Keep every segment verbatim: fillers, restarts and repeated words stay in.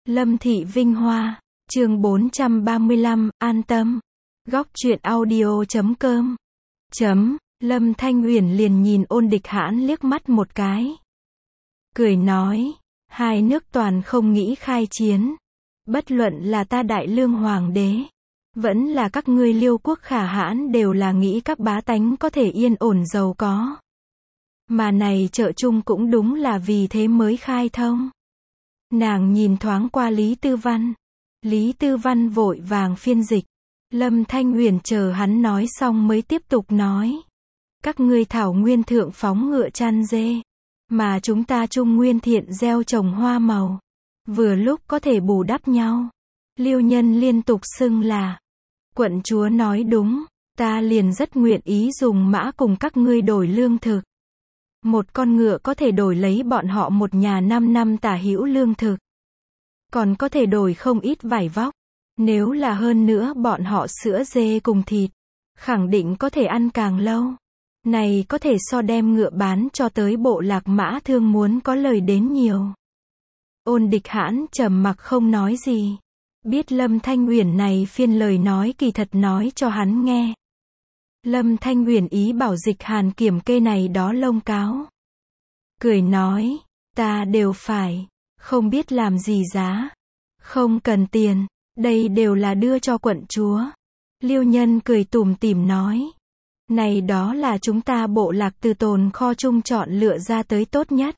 Lâm Thị Vinh Hoa, chương bốn trăm ba mươi lăm, an tâm. Góc truyện audio chấm com. Chấm, Lâm Thanh Uyển liền nhìn Ôn Địch Hãn liếc mắt một cái. Cười nói, hai nước toàn không nghĩ khai chiến. Bất luận là ta Đại Lương Hoàng đế, vẫn là các ngươi Liêu quốc Khả Hãn đều là nghĩ các bá tánh có thể yên ổn giàu có. Mà này Chợ Chung cũng đúng là vì thế mới khai thông. Nàng nhìn thoáng qua Lý Tư Văn. Lý Tư Văn vội vàng phiên dịch. Lâm Thanh Uyển chờ hắn nói xong mới tiếp tục nói. Các ngươi thảo nguyên thượng phóng ngựa chăn dê, mà chúng ta Trung Nguyên thiện gieo trồng hoa màu. Vừa lúc có thể bù đắp nhau. Liêu nhân liên tục xưng là. Quận chúa nói đúng, ta liền rất nguyện ý dùng mã cùng các ngươi đổi lương thực. Một con ngựa có thể đổi lấy bọn họ một nhà năm năm tả hữu lương thực. Còn có thể đổi không ít vải vóc. Nếu là hơn nữa bọn họ sữa dê cùng thịt, khẳng định có thể ăn càng lâu. Này có thể so đem ngựa bán cho tới bộ lạc mã thương muốn có lời đến nhiều. Ôn Địch Hãn trầm mặc không nói gì. Biết Lâm Thanh Uyển này phiên lời nói kỳ thật nói cho hắn nghe. Lâm Thanh Uyển ý bảo Dịch Hàn kiểm kê này đó lông cáo. Cười nói, ta đều phải, không biết làm gì giá. Không cần tiền, đây đều là đưa cho quận chúa. Liêu nhân cười tủm tỉm nói. Này đó là chúng ta bộ lạc từ tồn kho chung chọn lựa ra tới tốt nhất.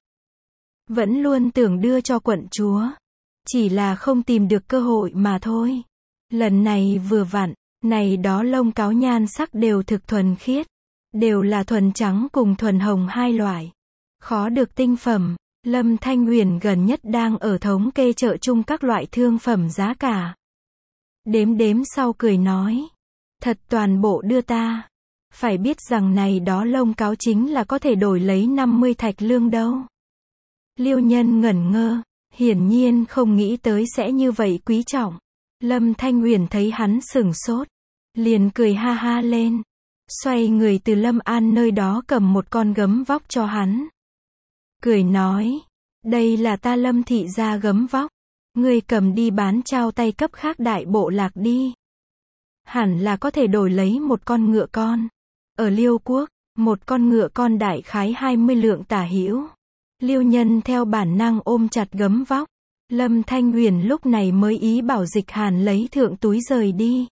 Vẫn luôn tưởng đưa cho quận chúa. Chỉ là không tìm được cơ hội mà thôi. Lần này vừa vặn, này đó lông cáo nhan sắc đều thực thuần khiết. Đều là thuần trắng cùng thuần hồng hai loại. Khó được tinh phẩm. Lâm Thanh Uyển gần nhất đang ở thống kê Chợ Chung các loại thương phẩm giá cả. Đếm đếm sau cười nói. Thật toàn bộ đưa ta. Phải biết rằng này đó lông cáo chính là có thể đổi lấy năm mươi thạch lương đâu. Liêu nhân ngẩn ngơ, hiển nhiên không nghĩ tới sẽ như vậy quý trọng. Lâm Thanh Uyển thấy hắn sửng sốt, liền cười ha ha lên. Xoay người từ Lâm An nơi đó cầm một con gấm vóc cho hắn. Cười nói, đây là ta Lâm thị gia gấm vóc. Ngươi cầm đi bán trao tay cấp khác đại bộ lạc đi. Hẳn là có thể đổi lấy một con ngựa con. Ở Liêu quốc, một con ngựa con đại khái hai mươi lượng tả hữu. Liêu nhân theo bản năng ôm chặt gấm vóc. Lâm Thanh Uyển lúc này mới ý bảo Dịch Hàn lấy thượng túi rời đi.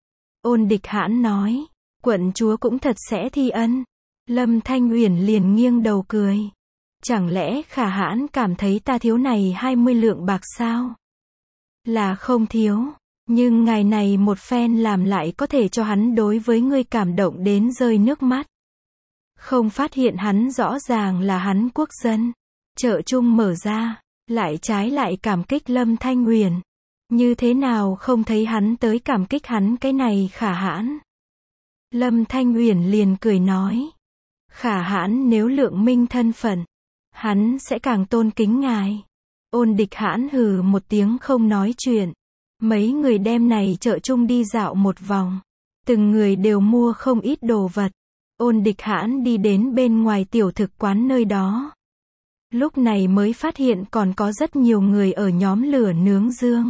Ôn Địch Hãn nói, quận chúa cũng thật sẽ thi ân. Lâm Thanh Uyển liền nghiêng đầu cười. Chẳng lẽ Khả Hãn cảm thấy ta thiếu này hai mươi lượng bạc sao? Là không thiếu, nhưng ngài này một phen làm lại có thể cho hắn đối với ngươi cảm động đến rơi nước mắt. Không phát hiện hắn rõ ràng là hắn quốc dân. Chợ Chung mở ra, lại trái lại cảm kích Lâm Thanh Uyển. Như thế nào không thấy hắn tới cảm kích hắn cái này Khả Hãn? Lâm Thanh Uyển liền cười nói. Khả Hãn nếu lượng minh thân phận, hắn sẽ càng tôn kính ngài. Ôn Địch Hãn hừ một tiếng không nói chuyện. Mấy người đem này Chợ Chung đi dạo một vòng. Từng người đều mua không ít đồ vật. Ôn Địch Hãn đi đến bên ngoài tiểu thực quán nơi đó. Lúc này mới phát hiện còn có rất nhiều người ở nhóm lửa nướng dương.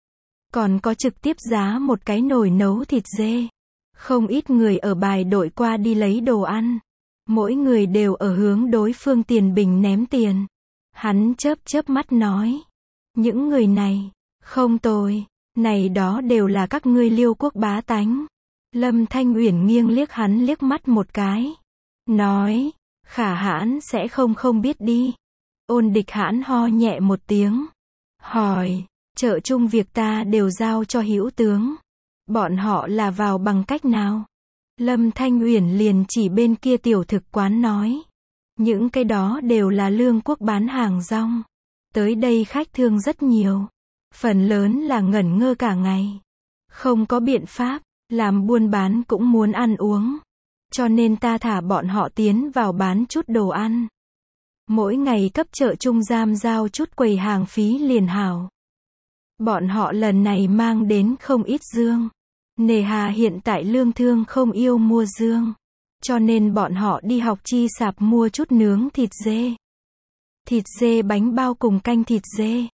Còn có trực tiếp giá một cái nồi nấu thịt dê. Không ít người ở bài đội qua đi lấy đồ ăn. Mỗi người đều ở hướng đối phương tiền bình ném tiền. Hắn chớp chớp mắt nói. Những người này, không tồi, này đó đều là các ngươi Liêu quốc bá tánh. Lâm Thanh Uyển nghiêng liếc hắn liếc mắt một cái. Nói, Khả Hãn sẽ không không biết đi. Ôn Địch Hãn ho nhẹ một tiếng. Hỏi, Chợ Chung việc ta đều giao cho hữu tướng. Bọn họ là vào bằng cách nào? Lâm Thanh Uyển liền chỉ bên kia tiểu thực quán nói. Những cái đó đều là Lương quốc bán hàng rong. Tới đây khách thương rất nhiều. Phần lớn là ngẩn ngơ cả ngày. Không có biện pháp, làm buôn bán cũng muốn ăn uống. Cho nên ta thả bọn họ tiến vào bán chút đồ ăn. Mỗi ngày cấp Chợ Chung giam giao chút quầy hàng phí liền hảo. Bọn họ lần này mang đến không ít dương. Nề hà hiện tại lương thương không yêu mua dương. Cho nên bọn họ đi học chi sạp mua chút nướng thịt dê. Thịt dê bánh bao cùng canh thịt dê.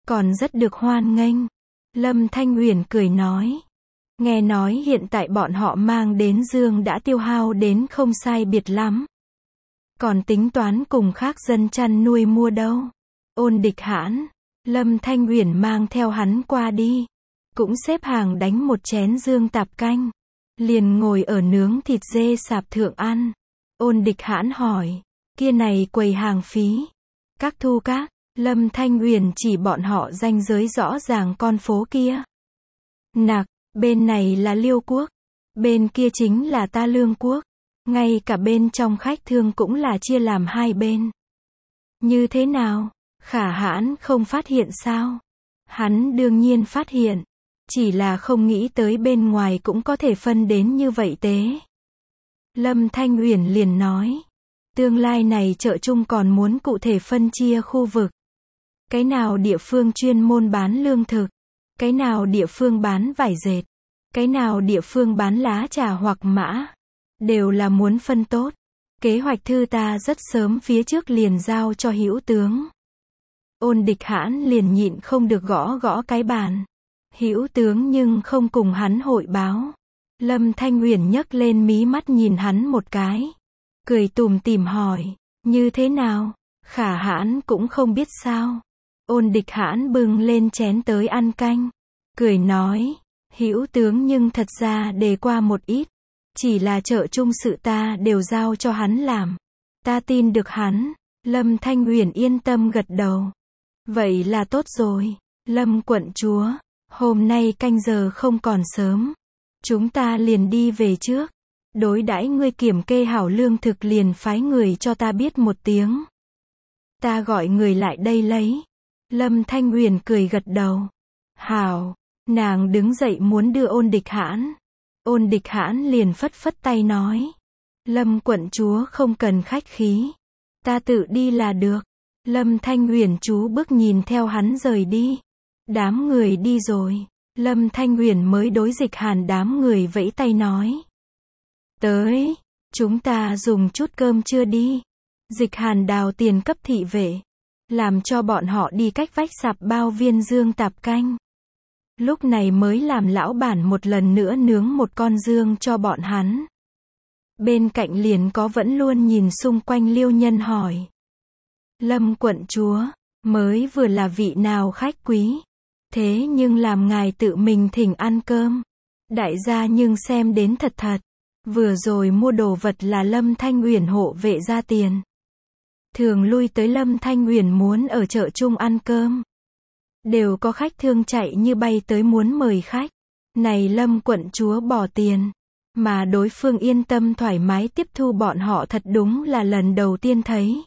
Còn rất được hoan nghênh. Lâm Thanh Uyển cười nói. Nghe nói hiện tại bọn họ mang đến dương đã tiêu hao đến không sai biệt lắm. Còn tính toán cùng khác dân chăn nuôi mua đâu. Ôn Địch Hãn, Lâm Thanh Uyển mang theo hắn qua đi. Cũng xếp hàng đánh một chén dương tạp canh. Liền ngồi ở nướng thịt dê sạp thượng ăn. Ôn Địch Hãn hỏi, kia này quầy hàng phí. Các thu các, Lâm Thanh Uyển chỉ bọn họ ranh giới rõ ràng con phố kia. Nặc, bên này là Liêu Quốc. Bên kia chính là ta Lương Quốc. Ngay cả bên trong khách thương cũng là chia làm hai bên. Như thế nào? Khả Hãn không phát hiện sao? Hắn đương nhiên phát hiện. Chỉ là không nghĩ tới bên ngoài cũng có thể phân đến như vậy tế. Lâm Thanh Uyển liền nói. Tương lai này chợ chung còn muốn cụ thể phân chia khu vực. Cái nào địa phương chuyên môn bán lương thực. Cái nào địa phương bán vải dệt. Cái nào địa phương bán lá trà hoặc mã. Đều là muốn phân tốt. Kế hoạch thư ta rất sớm phía trước liền giao cho hữu tướng. Ôn Địch Hãn liền nhịn không được gõ gõ cái bàn. Hữu tướng nhưng không cùng hắn hội báo. Lâm Thanh Uyển nhấc lên mí mắt nhìn hắn một cái. Cười tủm tỉm hỏi, như thế nào? Khả Hãn cũng không biết sao. Ôn Địch Hãn bưng lên chén tới ăn canh. Cười nói, hữu tướng nhưng thật ra đề qua một ít. Chỉ là chợ chung sự ta đều giao cho hắn làm. Ta tin được hắn. Lâm Thanh Uyển yên tâm gật đầu. Vậy là tốt rồi. Lâm quận chúa, hôm nay canh giờ không còn sớm. Chúng ta liền đi về trước. Đối đãi ngươi kiểm kê hảo lương thực liền phái người cho ta biết một tiếng. Ta gọi người lại đây lấy. Lâm Thanh Uyển cười gật đầu. Hảo, nàng đứng dậy muốn đưa Ôn Địch Hãn. Ôn Địch Hãn liền phất phất tay nói. Lâm quận chúa không cần khách khí. Ta tự đi là được. Lâm Thanh Uyển chú bước nhìn theo hắn rời đi. Đám người đi rồi. Lâm Thanh Uyển mới đối Dịch Hàn đám người vẫy tay nói. Tới, chúng ta dùng chút cơm trưa đi. Dịch Hàn đào tiền cấp thị vệ. Làm cho bọn họ đi cách vách sạp bao viên dương tạp canh. Lúc này mới làm lão bản một lần nữa nướng một con dương cho bọn hắn. Bên cạnh liền có vẫn luôn nhìn xung quanh Liêu Nhân hỏi. Lâm quận chúa, mới vừa là vị nào khách quý. Thế nhưng làm ngài tự mình thỉnh ăn cơm. Đại gia nhưng xem đến thật thật. Vừa rồi mua đồ vật là Lâm Thanh Uyển hộ vệ ra tiền. Thường lui tới Lâm Thanh Uyển muốn ở chợ chung ăn cơm. Đều có khách thương chạy như bay tới muốn mời khách. Này Lâm quận chúa bỏ tiền. Mà đối phương yên tâm thoải mái tiếp thu bọn họ thật đúng là lần đầu tiên thấy.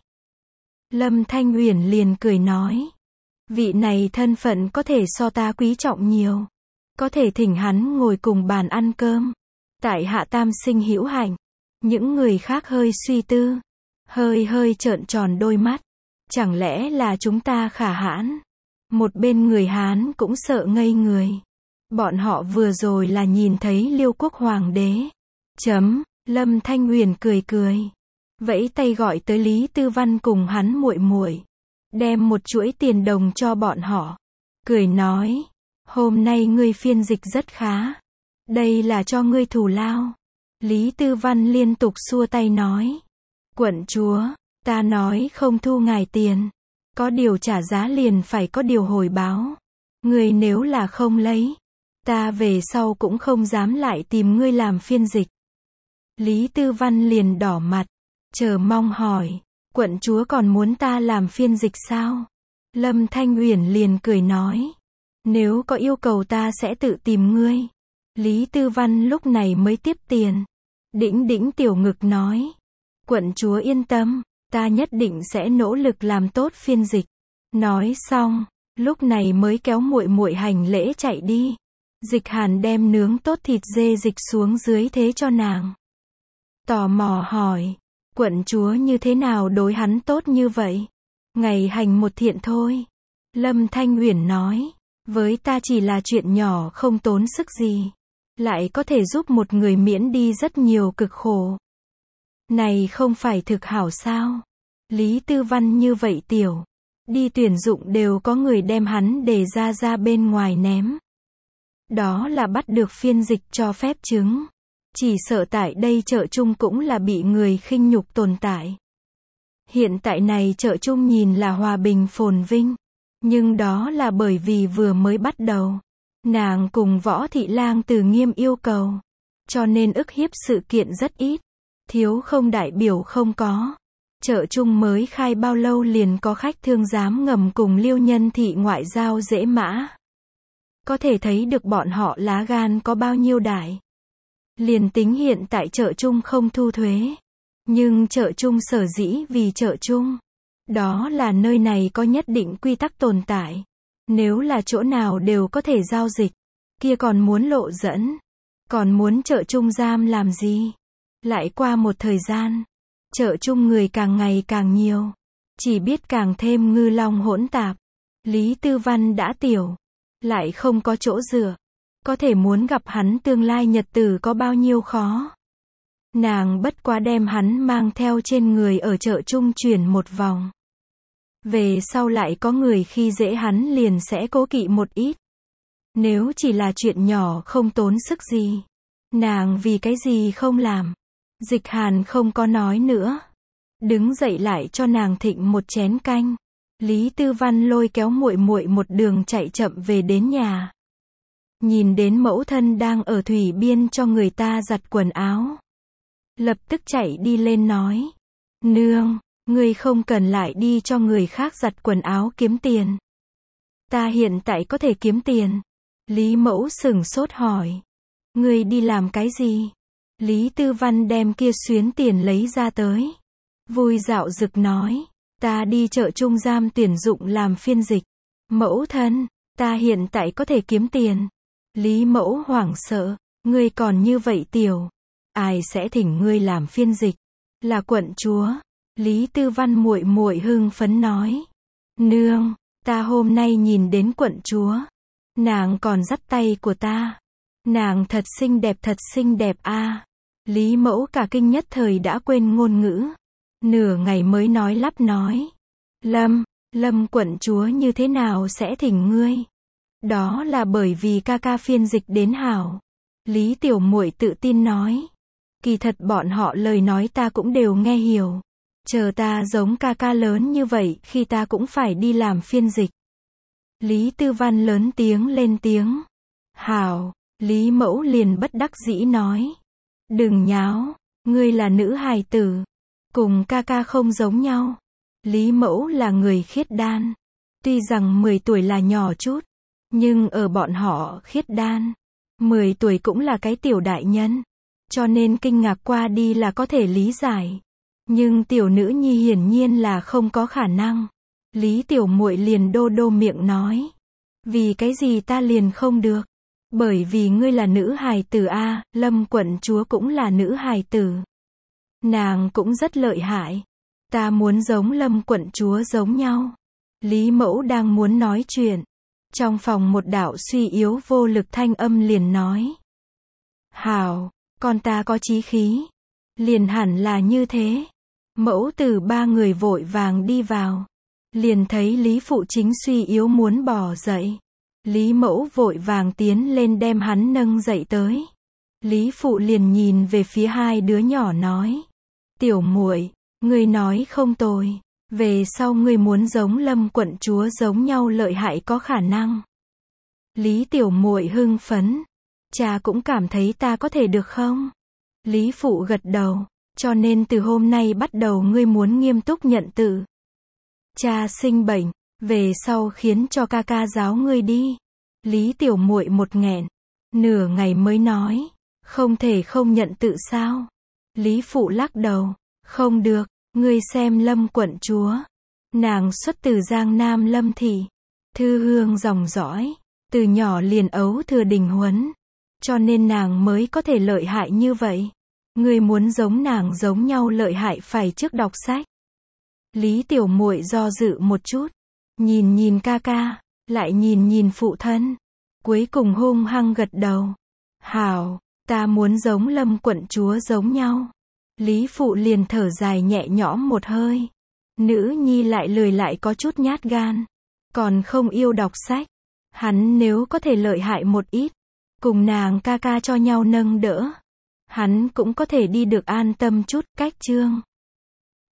Lâm Thanh Uyển liền cười nói. Vị này thân phận có thể so ta quý trọng nhiều. Có thể thỉnh hắn ngồi cùng bàn ăn cơm. Tại hạ tam sinh hữu hạnh. Những người khác hơi suy tư. Hơi hơi trợn tròn đôi mắt. Chẳng lẽ là chúng ta Khả Hãn? Một bên người Hán cũng sợ ngây người. Bọn họ vừa rồi là nhìn thấy Liêu Quốc Hoàng đế. Chấm, Lâm Thanh Uyển cười cười. Vẫy tay gọi tới Lý Tư Văn cùng hắn muội muội. Đem một chuỗi tiền đồng cho bọn họ. Cười nói. Hôm nay ngươi phiên dịch rất khá. Đây là cho ngươi thù lao. Lý Tư Văn liên tục xua tay nói. Quận chúa, ta nói không thu ngài tiền. Có điều trả giá liền phải có điều hồi báo. Ngươi nếu là không lấy. Ta về sau cũng không dám lại tìm ngươi làm phiên dịch. Lý Tư Văn liền đỏ mặt. Chờ mong hỏi. Quận chúa còn muốn ta làm phiên dịch sao? Lâm Thanh Uyển liền cười nói. Nếu có yêu cầu ta sẽ tự tìm ngươi. Lý Tư Văn lúc này mới tiếp tiền. Đĩnh đĩnh tiểu ngực nói. Quận chúa yên tâm. Ta nhất định sẽ nỗ lực làm tốt phiên dịch. Nói xong. Lúc này mới kéo muội muội hành lễ chạy đi. Dịch Hàn đem nướng tốt thịt dê dịch xuống dưới thế cho nàng. Tò mò hỏi. Quận chúa như thế nào đối hắn tốt như vậy? Ngày hành một thiện thôi. Lâm Thanh Uyển nói. Với ta chỉ là chuyện nhỏ không tốn sức gì. Lại có thể giúp một người miễn đi rất nhiều cực khổ. Này không phải thực hảo sao? Lý Tư Văn như vậy tiểu. Đi tuyển dụng đều có người đem hắn đề ra ra bên ngoài ném. Đó là bắt được phiên dịch cho phép chứng. Chỉ sợ tại đây Chợ Chung cũng là bị người khinh nhục tồn tại. Hiện tại này Chợ Chung nhìn là hòa bình phồn vinh. Nhưng đó là bởi vì vừa mới bắt đầu. Nàng cùng Võ Thị Lang từ nghiêm yêu cầu. Cho nên ức hiếp sự kiện rất ít. Thiếu không đại biểu không có. Chợ Chung mới khai bao lâu liền có khách thương dám ngầm cùng Liêu Nhân Thị ngoại giao dễ mã. Có thể thấy được bọn họ lá gan có bao nhiêu đại. Liền tính hiện tại Chợ Chung không thu thuế. Nhưng Chợ Chung sở dĩ vì Chợ Chung. Đó là nơi này có nhất định quy tắc tồn tại. Nếu là chỗ nào đều có thể giao dịch. Kia còn muốn lộ dẫn. Còn muốn Chợ Chung giam làm gì? Lại qua một thời gian. Chợ Chung người càng ngày càng nhiều. Chỉ biết càng thêm ngư long hỗn tạp. Lý Tư Văn đã tiểu. Lại không có chỗ dựa. Có thể muốn gặp hắn tương lai nhật tử có bao nhiêu khó. Nàng bất quá đem hắn mang theo trên người ở Chợ Chung chuyển một vòng. Về sau lại có người khi dễ hắn liền sẽ cố kỵ một ít. Nếu chỉ là chuyện nhỏ không tốn sức gì. Nàng vì cái gì không làm. Dịch Hàn không có nói nữa. Đứng dậy lại cho nàng thịnh một chén canh. Lý Tư Văn lôi kéo muội muội một đường chạy chậm về đến nhà. Nhìn đến mẫu thân đang ở thủy biên cho người ta giặt quần áo. Lập tức chạy đi lên nói. Nương, ngươi không cần lại đi cho người khác giặt quần áo kiếm tiền. Ta hiện tại có thể kiếm tiền. Lý mẫu sửng sốt hỏi. Ngươi đi làm cái gì? Lý Tư Văn đem kia xuyến tiền lấy ra tới. Vui dạo dực nói. Ta đi Chợ Chung giam tuyển dụng làm phiên dịch. Mẫu thân, ta hiện tại có thể kiếm tiền. Lý mẫu hoảng sợ. Ngươi còn như vậy tiểu. Ai sẽ thỉnh ngươi làm phiên dịch? Là quận chúa. Lý Tư Văn muội muội hưng phấn nói. Nương, ta hôm nay nhìn đến quận chúa. Nàng còn dắt tay của ta. Nàng thật xinh đẹp thật xinh đẹp a. À. Lý mẫu cả kinh nhất thời đã quên ngôn ngữ. Nửa ngày mới nói lắp nói. Lâm, Lâm quận chúa như thế nào sẽ thỉnh ngươi? Đó là bởi vì ca ca phiên dịch đến hảo. Lý tiểu muội tự tin nói. Kỳ thật bọn họ lời nói ta cũng đều nghe hiểu. Chờ ta giống ca ca lớn như vậy khi ta cũng phải đi làm phiên dịch. Lý Tư Văn lớn tiếng lên tiếng. Hảo, Lý mẫu liền bất đắc dĩ nói. Đừng nháo, ngươi là nữ hài tử. Cùng ca ca không giống nhau. Lý mẫu là người khiết đan. Tuy rằng mười tuổi là nhỏ chút. Nhưng ở bọn họ khiết đan. mười tuổi cũng là cái tiểu đại nhân. Cho nên kinh ngạc qua đi là có thể lý giải. Nhưng tiểu nữ nhi hiển nhiên là không có khả năng. Lý tiểu muội liền đô đô miệng nói. Vì cái gì ta liền không được? Bởi vì ngươi là nữ hài tử a, Lâm quận chúa cũng là nữ hài tử. Nàng cũng rất lợi hại. Ta muốn giống Lâm quận chúa giống nhau. Lý mẫu đang muốn nói chuyện. Trong phòng một đạo suy yếu vô lực thanh âm liền nói. Hảo, con ta có chí khí. Liền hẳn là như thế. Mẫu tử ba người vội vàng đi vào. Liền thấy Lý phụ chính suy yếu muốn bỏ dậy. Lý mẫu vội vàng tiến lên đem hắn nâng dậy tới. Lý phụ liền nhìn về phía hai đứa nhỏ nói. Tiểu muội, ngươi nói không tồi. Về sau ngươi muốn giống Lâm quận chúa giống nhau lợi hại có khả năng. Lý tiểu muội hưng phấn. Cha cũng cảm thấy ta có thể được không? Lý phụ gật đầu. Cho nên từ hôm nay bắt đầu ngươi muốn nghiêm túc nhận tự. Cha sinh bệnh. Về sau khiến cho ca ca giáo ngươi đi. Lý tiểu muội một nghẹn. Nửa ngày mới nói. Không thể không nhận tự sao? Lý phụ lắc đầu. Không được. Ngươi xem Lâm quận chúa. Nàng xuất từ Giang Nam Lâm thị. Thư hương dòng dõi. Từ nhỏ liền ấu thừa đình huấn. Cho nên nàng mới có thể lợi hại như vậy. Ngươi muốn giống nàng giống nhau lợi hại phải trước đọc sách. Lý tiểu muội do dự một chút. Nhìn nhìn ca ca. Lại nhìn nhìn phụ thân. Cuối cùng hung hăng gật đầu. Hảo, ta muốn giống Lâm quận chúa giống nhau. Lý phụ liền thở dài nhẹ nhõm một hơi. Nữ nhi lại lười lại có chút nhát gan. Còn không yêu đọc sách. Hắn nếu có thể lợi hại một ít. Cùng nàng ca ca cho nhau nâng đỡ. Hắn cũng có thể đi được an tâm chút. Cách chương